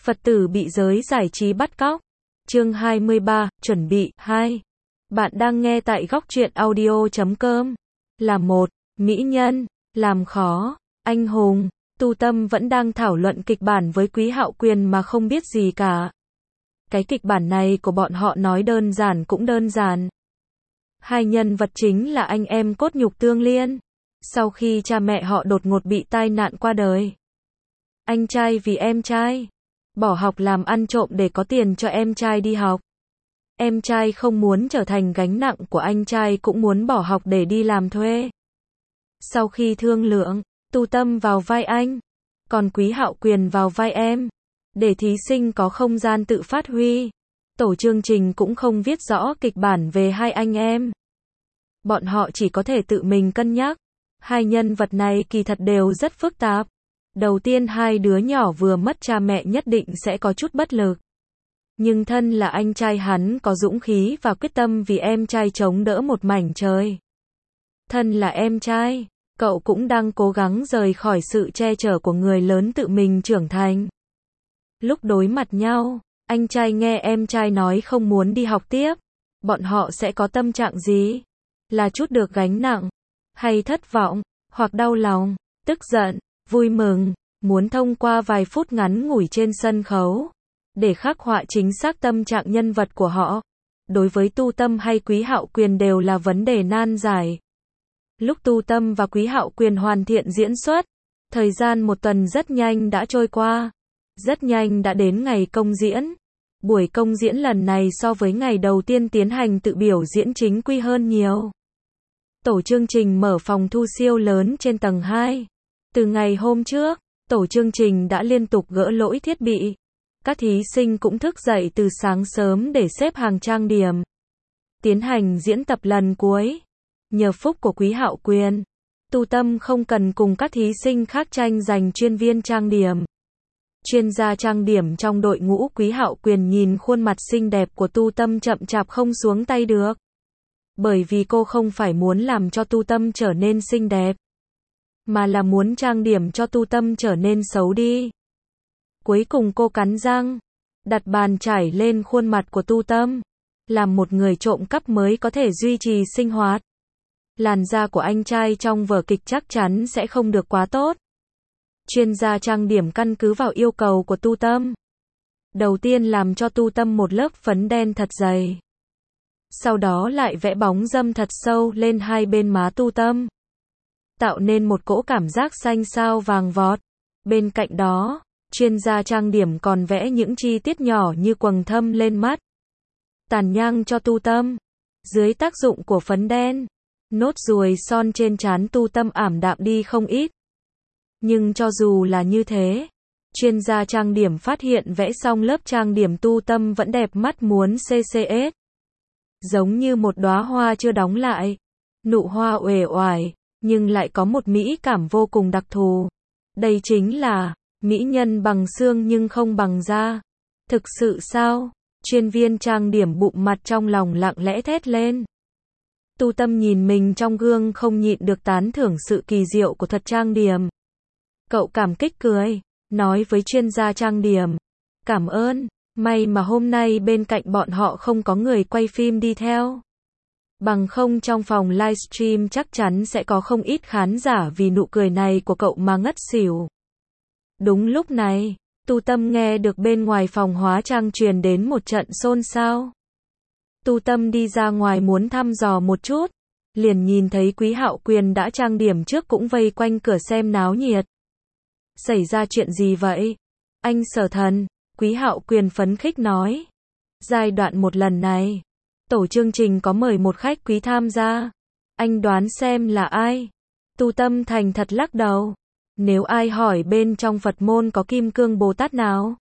Phật tử bị giới giải trí bắt cóc. Chương 23, chuẩn bị, 2. Bạn đang nghe tại góc truyện audio.com. Là một mỹ nhân, làm khó, anh hùng, Tu Tâm vẫn đang thảo luận kịch bản với Quý Hạo Quyền mà không biết gì cả. Cái kịch bản này của bọn họ nói đơn giản cũng đơn giản. Hai nhân vật chính là anh em cốt nhục tương liên. Sau khi cha mẹ họ đột ngột bị tai nạn qua đời, anh trai vì em trai bỏ học làm ăn trộm để có tiền cho em trai đi học. Em trai không muốn trở thành gánh nặng của anh trai cũng muốn bỏ học để đi làm thuê. Sau khi thương lượng, Tu Tâm vào vai anh, còn Quý Hạo Quyền vào vai em, để thí sinh có không gian tự phát huy. Tổ chương trình cũng không viết rõ kịch bản về hai anh em. Bọn họ chỉ có thể tự mình cân nhắc. Hai nhân vật này kỳ thật đều rất phức tạp. Đầu tiên hai đứa nhỏ vừa mất cha mẹ nhất định sẽ có chút bất lực. Nhưng thân là anh trai hắn có dũng khí và quyết tâm vì em trai chống đỡ một mảnh trời. Thân là em trai, cậu cũng đang cố gắng rời khỏi sự che chở của người lớn tự mình trưởng thành. Lúc đối mặt nhau, anh trai nghe em trai nói không muốn đi học tiếp. Bọn họ sẽ có tâm trạng gì? Là chút được gánh nặng, hay thất vọng, hoặc đau lòng, tức giận, vui mừng, muốn thông qua vài phút ngắn ngủi trên sân khấu để khắc họa chính xác tâm trạng nhân vật của họ. Đối với Tu Tâm hay Quý Hạo Quyền đều là vấn đề nan giải. Lúc Tu Tâm và Quý Hạo Quyền hoàn thiện diễn xuất, thời gian một tuần rất nhanh đã trôi qua. Rất nhanh đã đến ngày công diễn. Buổi công diễn lần này so với ngày đầu tiên tiến hành tự biểu diễn chính quy hơn nhiều. Tổ chương trình mở phòng thu siêu lớn trên tầng 2. Từ ngày hôm trước, tổ chương trình đã liên tục gỡ lỗi thiết bị. Các thí sinh cũng thức dậy từ sáng sớm để xếp hàng trang điểm, tiến hành diễn tập lần cuối. Nhờ phúc của Quý Hạo Quyền, Tu Tâm không cần cùng các thí sinh khác tranh giành chuyên viên trang điểm. Chuyên gia trang điểm trong đội ngũ Quý Hạo Quyền nhìn khuôn mặt xinh đẹp của Tu Tâm chậm chạp không xuống tay được. Bởi vì cô không phải muốn làm cho Tu Tâm trở nên xinh đẹp, mà là muốn trang điểm cho Tu Tâm trở nên xấu đi. Cuối cùng cô cắn răng, đặt bàn chải lên khuôn mặt của Tu Tâm. Làm một người trộm cắp mới có thể duy trì sinh hoạt. Làn da của anh trai trong vở kịch chắc chắn sẽ không được quá tốt. Chuyên gia trang điểm căn cứ vào yêu cầu của Tu Tâm. Đầu tiên làm cho Tu Tâm một lớp phấn đen thật dày. Sau đó lại vẽ bóng râm thật sâu lên hai bên má Tu Tâm, tạo nên một cỗ cảm giác xanh xao vàng vọt. Bên cạnh đó, chuyên gia trang điểm còn vẽ những chi tiết nhỏ như quầng thâm lên mắt, tàn nhang cho Tu Tâm. Dưới tác dụng của phấn đen, nốt ruồi son trên trán Tu Tâm ảm đạm đi không ít. Nhưng cho dù là như thế, chuyên gia trang điểm phát hiện vẽ xong lớp trang điểm Tu Tâm vẫn đẹp mắt muốn CCS. Giống như một đóa hoa chưa đóng lại. Nụ hoa uể oải, nhưng lại có một mỹ cảm vô cùng đặc thù. Đây chính là mỹ nhân bằng xương nhưng không bằng da. Thực sự sao? Chuyên viên trang điểm bụm mặt trong lòng lặng lẽ thét lên. Tu Tâm nhìn mình trong gương không nhịn được tán thưởng sự kỳ diệu của thuật trang điểm. Cậu cảm kích cười, nói với chuyên gia trang điểm. Cảm ơn, may mà hôm nay bên cạnh bọn họ không có người quay phim đi theo. Bằng không trong phòng livestream chắc chắn sẽ có không ít khán giả vì nụ cười này của cậu mà ngất xỉu. Đúng lúc này, Tu Tâm nghe được bên ngoài phòng hóa trang truyền đến một trận xôn xao. Tu Tâm đi ra ngoài muốn thăm dò một chút, liền nhìn thấy Quý Hạo Quyền đã trang điểm trước cũng vây quanh cửa xem náo nhiệt. Xảy ra chuyện gì vậy? Anh Sở Thần, Quý Hạo Quyền phấn khích nói. Giai đoạn một lần này, tổ chương trình có mời một khách quý tham gia. Anh đoán xem là ai? Tu Tâm thành thật lắc đầu. Nếu ai hỏi bên trong Phật môn có Kim Cương Bồ Tát nào,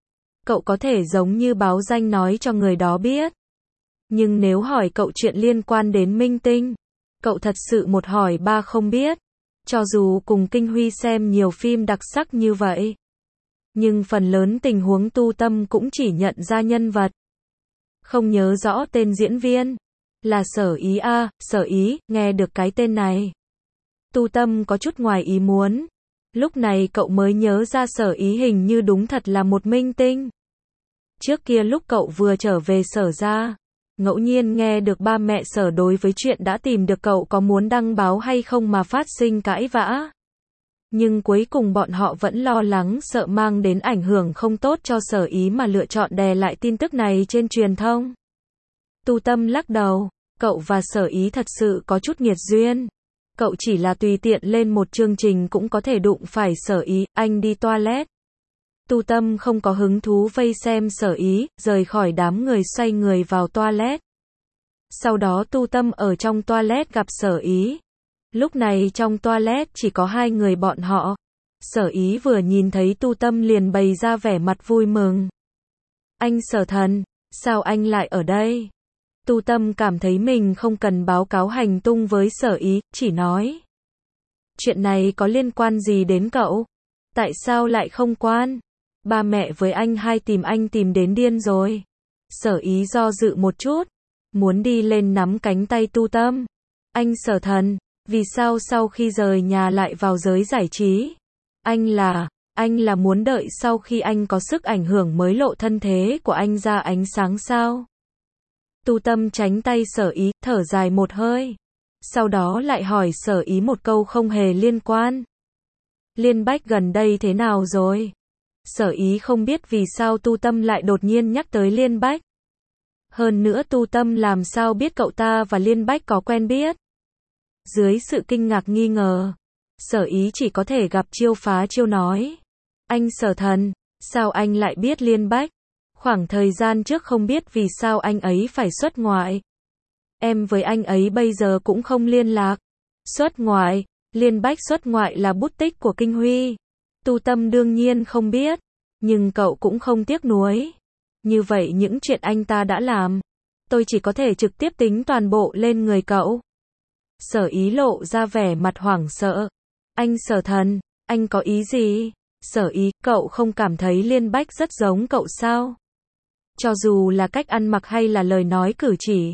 cậu có thể giống như báo danh nói cho người đó biết. Nhưng nếu hỏi cậu chuyện liên quan đến minh tinh, cậu thật sự một hỏi ba không biết. Cho dù cùng Kinh Huy xem nhiều phim đặc sắc như vậy, nhưng phần lớn tình huống Tu Tâm cũng chỉ nhận ra nhân vật, không nhớ rõ tên diễn viên. Là Sở Ý à? Sở Ý, nghe được cái tên này, Tu Tâm có chút ngoài ý muốn. Lúc này cậu mới nhớ ra Sở Ý hình như đúng thật là một minh tinh. Trước kia lúc cậu vừa trở về Sở ra, ngẫu nhiên nghe được ba mẹ Sở đối với chuyện đã tìm được cậu có muốn đăng báo hay không mà phát sinh cãi vã. Nhưng cuối cùng bọn họ vẫn lo lắng sợ mang đến ảnh hưởng không tốt cho Sở Ý mà lựa chọn đè lại tin tức này trên truyền thông. Tu Tâm lắc đầu, cậu và Sở Ý thật sự có chút nghiệt duyên. Cậu chỉ là tùy tiện lên một chương trình cũng có thể đụng phải Sở Ý, anh đi toilet. Tu Tâm không có hứng thú vây xem Sở Ý, rời khỏi đám người xoay người vào toilet. Sau đó Tu Tâm ở trong toilet gặp Sở Ý. Lúc này trong toilet chỉ có hai người bọn họ. Sở Ý vừa nhìn thấy Tu Tâm liền bày ra vẻ mặt vui mừng. Anh Sở Thần, sao anh lại ở đây? Tu Tâm cảm thấy mình không cần báo cáo hành tung với Sở Ý, chỉ nói. Chuyện này có liên quan gì đến cậu? Tại sao lại không quan? Ba mẹ với anh hai tìm anh tìm đến điên rồi. Sở Ý do dự một chút, muốn đi lên nắm cánh tay Tu Tâm. Anh Sở Thần, vì sao sau khi rời nhà lại vào giới giải trí? Anh là muốn đợi sau khi anh có sức ảnh hưởng mới lộ thân thế của anh ra ánh sáng sao? Tu Tâm tránh tay Sở Ý, thở dài một hơi. Sau đó lại hỏi Sở Ý một câu không hề liên quan. Liên Bách gần đây thế nào rồi? Sở Ý không biết vì sao Tu Tâm lại đột nhiên nhắc tới Liên Bách. Hơn nữa Tu Tâm làm sao biết cậu ta và Liên Bách có quen biết. Dưới sự kinh ngạc nghi ngờ, Sở Ý chỉ có thể gặp chiêu phá chiêu nói. Anh Sở Thần, sao anh lại biết Liên Bách? Khoảng thời gian trước không biết vì sao anh ấy phải xuất ngoại. Em với anh ấy bây giờ cũng không liên lạc. Xuất ngoại, Liên Bách xuất ngoại là bút tích của Kinh Huy. Tu Tâm đương nhiên không biết, nhưng cậu cũng không tiếc nuối. Như vậy những chuyện anh ta đã làm, tôi chỉ có thể trực tiếp tính toàn bộ lên người cậu. Sở Ý lộ ra vẻ mặt hoảng sợ. Anh Sở Thần, anh có ý gì? Sở Ý, cậu không cảm thấy Liên Bách rất giống cậu sao? Cho dù là cách ăn mặc hay là lời nói cử chỉ.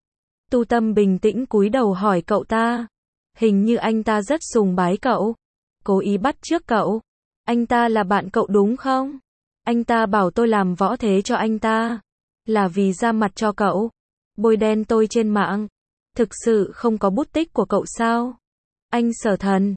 Tu Tâm bình tĩnh cúi đầu hỏi cậu ta. Hình như anh ta rất sùng bái cậu. Cố ý bắt chước cậu. Anh ta là bạn cậu đúng không? Anh ta bảo tôi làm võ thế cho anh ta. Là vì ra mặt cho cậu. Bôi đen tôi trên mạng. Thực sự không có bút tích của cậu sao? Anh Sở Thần,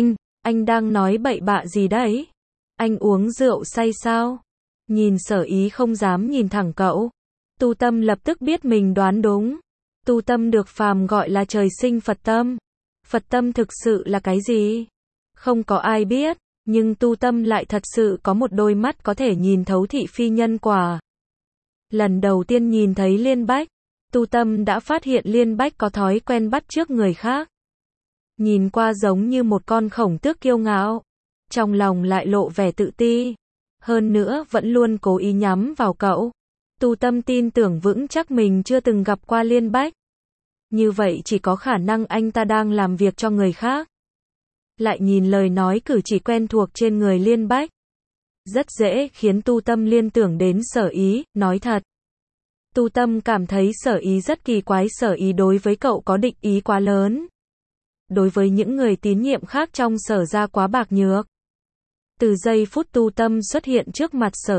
anh đang nói bậy bạ gì đấy? Anh uống rượu say sao? Nhìn Sở Ý không dám nhìn thẳng cậu. Tu Tâm lập tức biết mình đoán đúng. Tu Tâm được phàm gọi là trời sinh Phật tâm. Phật tâm thực sự là cái gì? Không có ai biết, nhưng Tu Tâm lại thật sự có một đôi mắt có thể nhìn thấu thị phi nhân quả. Lần đầu tiên nhìn thấy Liên Bách, Tu Tâm đã phát hiện Liên Bách có thói quen bắt chước người khác. Nhìn qua giống như một con khổng tước kiêu ngạo, trong lòng lại lộ vẻ tự ti. Hơn nữa vẫn luôn cố ý nhắm vào cậu. Tu Tâm tin tưởng vững chắc mình chưa từng gặp qua Liên Bách. Như vậy chỉ có khả năng anh ta đang làm việc cho người khác. Lại nhìn lời nói cử chỉ quen thuộc trên người Liên Bách. Rất dễ khiến Tu Tâm liên tưởng đến Sở Ý, nói thật. Tu Tâm cảm thấy Sở Ý rất kỳ quái, Sở Ý đối với cậu có định ý quá lớn. Đối với những người tín nhiệm khác trong Sở ra quá bạc nhược. Từ giây phút Tu Tâm xuất hiện trước mặt Sở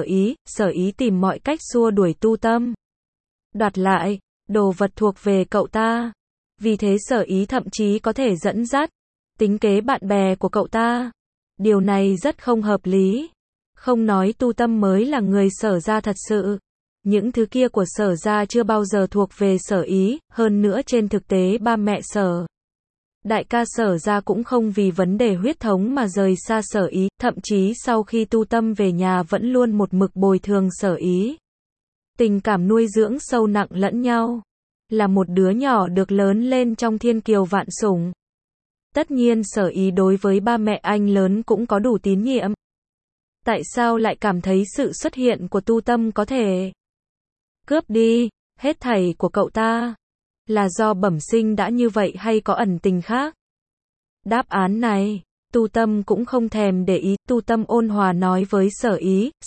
Ý tìm mọi cách xua đuổi Tu Tâm. Đoạt lại, đồ vật thuộc về cậu ta. Vì thế Sở Ý thậm chí có thể dẫn dắt, tính kế bạn bè của cậu ta. Điều này rất không hợp lý. Không nói Tu Tâm mới là người Sở ra thật sự. Những thứ kia của Sở ra chưa bao giờ thuộc về Sở Ý, hơn nữa trên thực tế ba mẹ Sở. Đại ca Sở ra cũng không vì vấn đề huyết thống mà rời xa Sở Ý, thậm chí sau khi Tu Tâm về nhà vẫn luôn một mực bồi thường Sở Ý. Tình cảm nuôi dưỡng sâu nặng lẫn nhau. Là một đứa nhỏ được lớn lên trong thiên kiều vạn sủng. Tất nhiên Sở Ý đối với ba mẹ anh lớn cũng có đủ tín nhiệm. Tại sao lại cảm thấy sự xuất hiện của Tu Tâm có thể cướp đi hết thảy của cậu ta? Là do bẩm sinh đã như vậy hay có ẩn tình khác? Đáp án này, Tu Tâm cũng không thèm để ý. Tu Tâm ôn hòa nói với Sở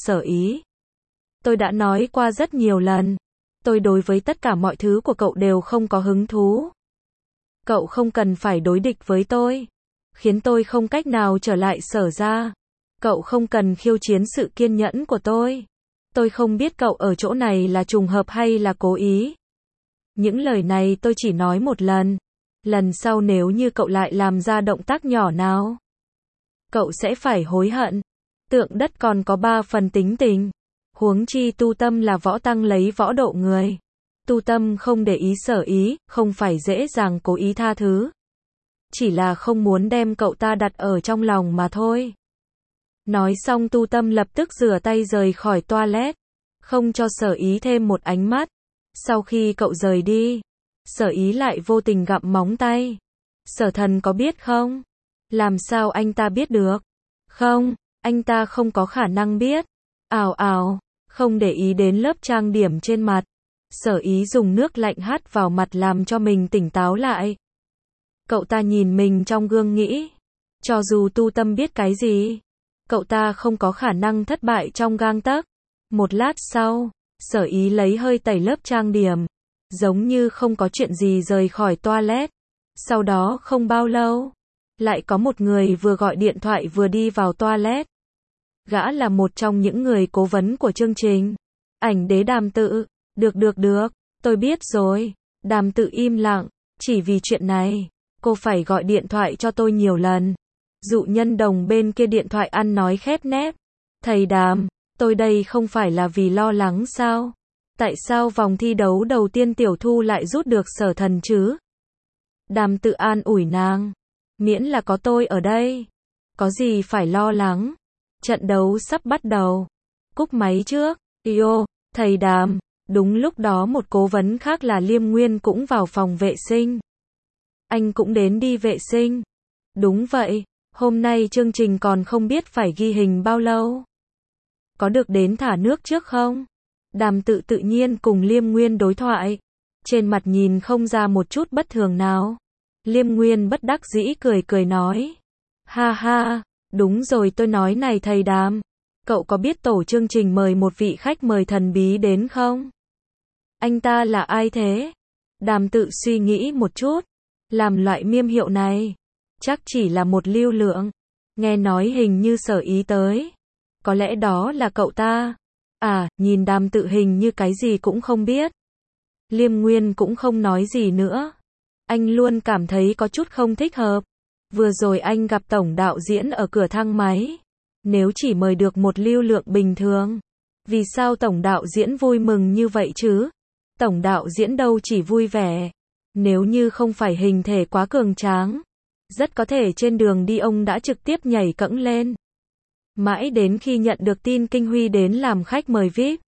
Ý. Tôi đã nói qua rất nhiều lần. Tôi đối với tất cả mọi thứ của cậu đều không có hứng thú. Cậu không cần phải đối địch với tôi. khiến tôi không cách nào trở lại Sở ra. Cậu không cần khiêu chiến sự kiên nhẫn của tôi. Tôi không biết cậu ở chỗ này là trùng hợp hay là cố ý. Những lời này tôi chỉ nói một lần. Lần sau nếu như cậu lại làm ra động tác nhỏ nào, cậu sẽ phải hối hận. Tượng đất còn có 3 phần tính tình. Huống chi Tu Tâm là võ tăng lấy võ độ người. Tu Tâm không để ý Sở Ý, không phải dễ dàng cố ý tha thứ. Chỉ là không muốn đem cậu ta đặt ở trong lòng mà thôi. Nói xong Tu Tâm lập tức rửa tay rời khỏi toilet, không cho Sở Ý thêm một ánh mắt. Sau khi cậu rời đi, Sở Ý lại vô tình gặm móng tay. Sở Thần có biết không? Làm sao anh ta biết được? Không, anh ta không có khả năng biết. Không để ý đến lớp trang điểm trên mặt. Sở Ý dùng nước lạnh hắt vào mặt làm cho mình tỉnh táo lại. Cậu ta nhìn mình trong gương nghĩ, cho dù Tu Tâm biết cái gì, cậu ta không có khả năng thất bại trong gang tấc. Một lát sau, Sở Ý lấy hơi tẩy lớp trang điểm, giống như không có chuyện gì rời khỏi toilet. Sau đó không bao lâu, lại có một người vừa gọi điện thoại vừa đi vào toilet. Gã là một trong những người cố vấn của chương trình. Ảnh đế Đàm Tự. Được, tôi biết rồi. Đàm Tự im lặng. Chỉ vì chuyện này, cô phải gọi điện thoại cho tôi nhiều lần. Dụ Nhân Đồng bên kia điện thoại ăn nói khép nép. Thầy Đàm, tôi đây không phải là vì lo lắng sao? Tại sao vòng thi đấu đầu tiên Tiểu Thu lại rút được Sở Thần chứ? Đàm Tự an ủi nàng. Miễn là có tôi ở đây, có gì phải lo lắng. Trận đấu sắp bắt đầu. Cúp máy trước. Thầy Đàm. Đúng lúc đó một cố vấn khác là Liêm Nguyên cũng vào phòng vệ sinh. Anh cũng đến đi vệ sinh. Đúng vậy, hôm nay chương trình còn không biết phải ghi hình bao lâu. Có được đến thả nước trước không? Đàm Tự tự nhiên cùng Liêm Nguyên đối thoại. Trên mặt nhìn không ra một chút bất thường nào. Liêm Nguyên bất đắc dĩ cười nói. Ha ha, đúng rồi tôi nói này thầy Đàm. Cậu có biết tổ chương trình mời một vị khách mời thần bí đến không? Anh ta là ai thế? Đàm Tự suy nghĩ một chút. Làm loại miêm hiệu này, chắc chỉ là một lưu lượng. Nghe nói hình như Sở Ý tới. Có lẽ đó là cậu ta. Nhìn Đàm Tự hình như cái gì cũng không biết. Liêm Nguyên cũng không nói gì nữa. Anh luôn cảm thấy có chút không thích hợp. Vừa rồi anh gặp tổng đạo diễn ở cửa thang máy. Nếu chỉ mời được một lưu lượng bình thường, vì sao tổng đạo diễn vui mừng như vậy chứ? Tổng đạo diễn đâu chỉ vui vẻ. Nếu như không phải hình thể quá cường tráng, rất có thể trên đường đi ông đã trực tiếp nhảy cẫng lên. Mãi đến khi nhận được tin Kinh Huy đến làm khách mời VIP,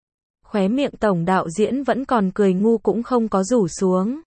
khóe miệng tổng đạo diễn vẫn còn cười ngu cũng không có rủ xuống.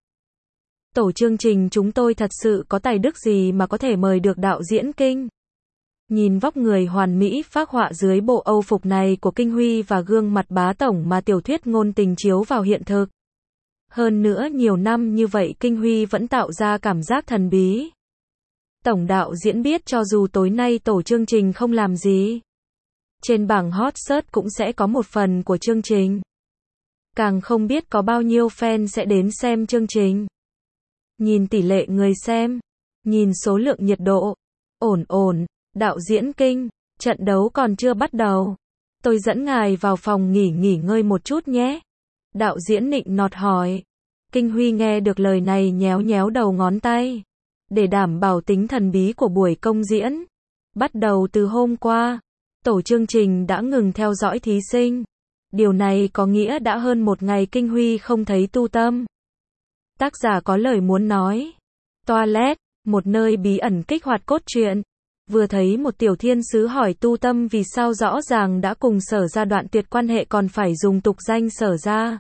Tổ chương trình chúng tôi thật sự có tài đức gì mà có thể mời được đạo diễn Kinh? Nhìn vóc người hoàn mỹ phác họa dưới bộ Âu phục này của Kinh Huy và gương mặt bá tổng mà tiểu thuyết ngôn tình chiếu vào hiện thực. Hơn nữa nhiều năm như vậy Kinh Huy vẫn tạo ra cảm giác thần bí. Tổng đạo diễn biết cho dù tối nay tổ chương trình không làm gì, trên bảng hot search cũng sẽ có một phần của chương trình. Càng không biết có bao nhiêu fan sẽ đến xem chương trình. Nhìn tỷ lệ người xem, nhìn số lượng nhiệt độ, ổn. Đạo diễn Kinh, trận đấu còn chưa bắt đầu. Tôi dẫn ngài vào phòng nghỉ ngơi một chút nhé. Đạo diễn nịnh nọt hỏi. Kinh Huy nghe được lời này nhéo đầu ngón tay. Để đảm bảo tính thần bí của buổi công diễn, bắt đầu từ hôm qua, tổ chương trình đã ngừng theo dõi thí sinh. Điều này có nghĩa đã hơn một ngày Kinh Huy không thấy Tu Tâm. Tác giả có lời muốn nói. Toilet, một nơi bí ẩn kích hoạt cốt truyện. Vừa thấy một tiểu thiên sứ hỏi Tu Tâm vì sao rõ ràng đã cùng Sở ra đoạn tuyệt quan hệ còn phải dùng tục danh Sở ra.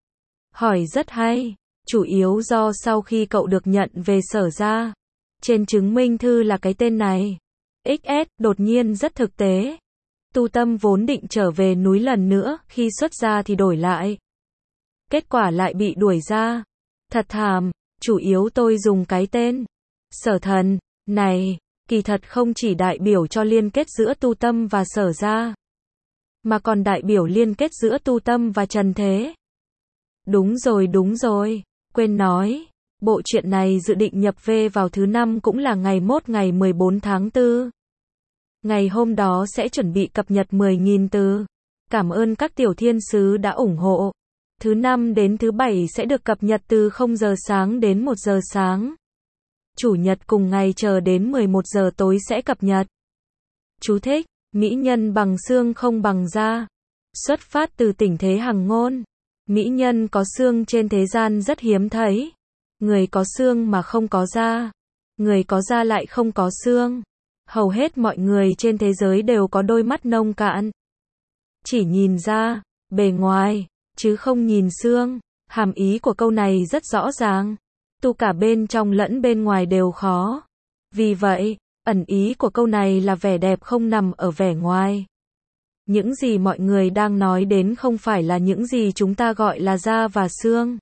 Hỏi rất hay, chủ yếu do sau khi cậu được nhận về Sở ra, trên chứng minh thư là cái tên này. XS, đột nhiên rất thực tế. Tu Tâm vốn định trở về núi lần nữa, khi xuất ra thì đổi lại. Kết quả lại bị đuổi ra. Thật thảm, chủ yếu tôi dùng cái tên Sở Thần này, kỳ thật không chỉ đại biểu cho liên kết giữa Tu Tâm và Sở ra, mà còn đại biểu liên kết giữa Tu Tâm và Trần Thế. Đúng rồi, quên nói. Bộ truyện này dự định nhập V vào thứ 5 cũng là ngày mốt ngày 14 tháng 4. Ngày hôm đó sẽ chuẩn bị cập nhật 10.000 từ. Cảm ơn các tiểu thiên sứ đã ủng hộ. Thứ 5 đến thứ 7 sẽ được cập nhật từ 0 giờ sáng đến 1 giờ sáng. Chủ nhật cùng ngày chờ đến 11 giờ tối sẽ cập nhật. Chú thích: mỹ nhân bằng xương không bằng da. Xuất phát từ tình thế hằng ngôn. Mỹ nhân có xương trên thế gian rất hiếm thấy. Người có xương mà không có da. Người có da lại không có xương. Hầu hết mọi người trên thế giới đều có đôi mắt nông cạn. Chỉ nhìn da, bề ngoài, chứ không nhìn xương. Hàm ý của câu này rất rõ ràng. Tu cả bên trong lẫn bên ngoài đều khó. Vì vậy, ẩn ý của câu này là vẻ đẹp không nằm ở vẻ ngoài. Những gì mọi người đang nói đến không phải là những gì chúng ta gọi là da và xương.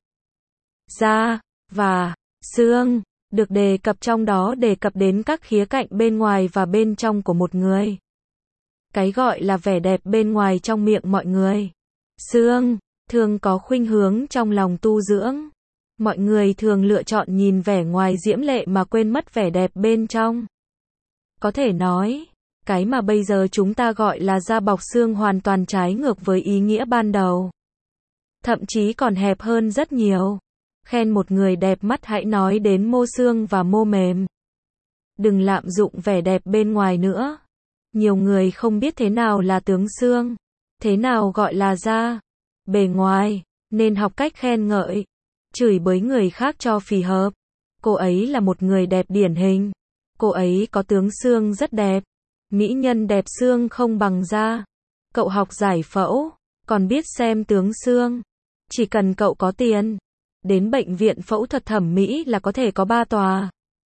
Da và xương được đề cập trong đó đề cập đến các khía cạnh bên ngoài và bên trong của một người. Cái gọi là vẻ đẹp bên ngoài trong miệng mọi người. Xương thường có khuynh hướng trong lòng tu dưỡng. Mọi người thường lựa chọn nhìn vẻ ngoài diễm lệ mà quên mất vẻ đẹp bên trong. Có thể nói, cái mà bây giờ chúng ta gọi là da bọc xương hoàn toàn trái ngược với ý nghĩa ban đầu. Thậm chí còn hẹp hơn rất nhiều. Khen một người đẹp mắt hãy nói đến mô xương và mô mềm. Đừng lạm dụng vẻ đẹp bên ngoài nữa. Nhiều người không biết thế nào là tướng xương, thế nào gọi là da, bề ngoài, nên học cách khen ngợi, chửi bới người khác cho phì hợp. Cô ấy là một người đẹp điển hình. Cô ấy có tướng xương rất đẹp. Mỹ nhân đẹp xương không bằng da. Cậu học giải phẫu, còn biết xem tướng xương. Chỉ cần cậu có tiền, đến bệnh viện phẫu thuật thẩm mỹ là có thể có 3 tòa,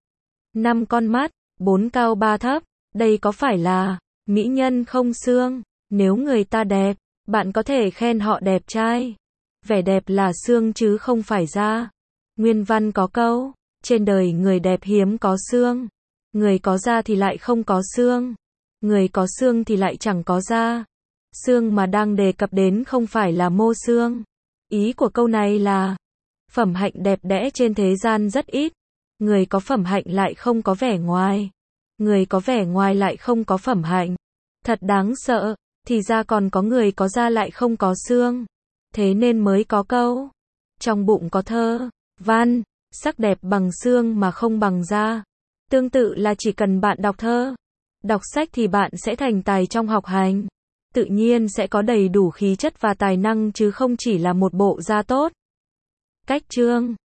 5 con mắt, 4 cao 3 thấp. Đây có phải là mỹ nhân không xương? Nếu người ta đẹp, bạn có thể khen họ đẹp trai. Vẻ đẹp là xương chứ không phải da. Nguyên văn có câu, trên đời người đẹp hiếm có xương. Người có da thì lại không có xương. Người có xương thì lại chẳng có da. Xương mà đang đề cập đến không phải là mô xương. Ý của câu này là phẩm hạnh đẹp đẽ trên thế gian rất ít. Người có phẩm hạnh lại không có vẻ ngoài. Người có vẻ ngoài lại không có phẩm hạnh. Thật đáng sợ, thì ra còn có người có da lại không có xương. Thế nên mới có câu, trong bụng có thơ, văn, sắc đẹp bằng xương mà không bằng da. Tương tự là chỉ cần bạn đọc thơ, đọc sách thì bạn sẽ thành tài trong học hành. Tự nhiên sẽ có đầy đủ khí chất và tài năng chứ không chỉ là một bộ da tốt. Cách chương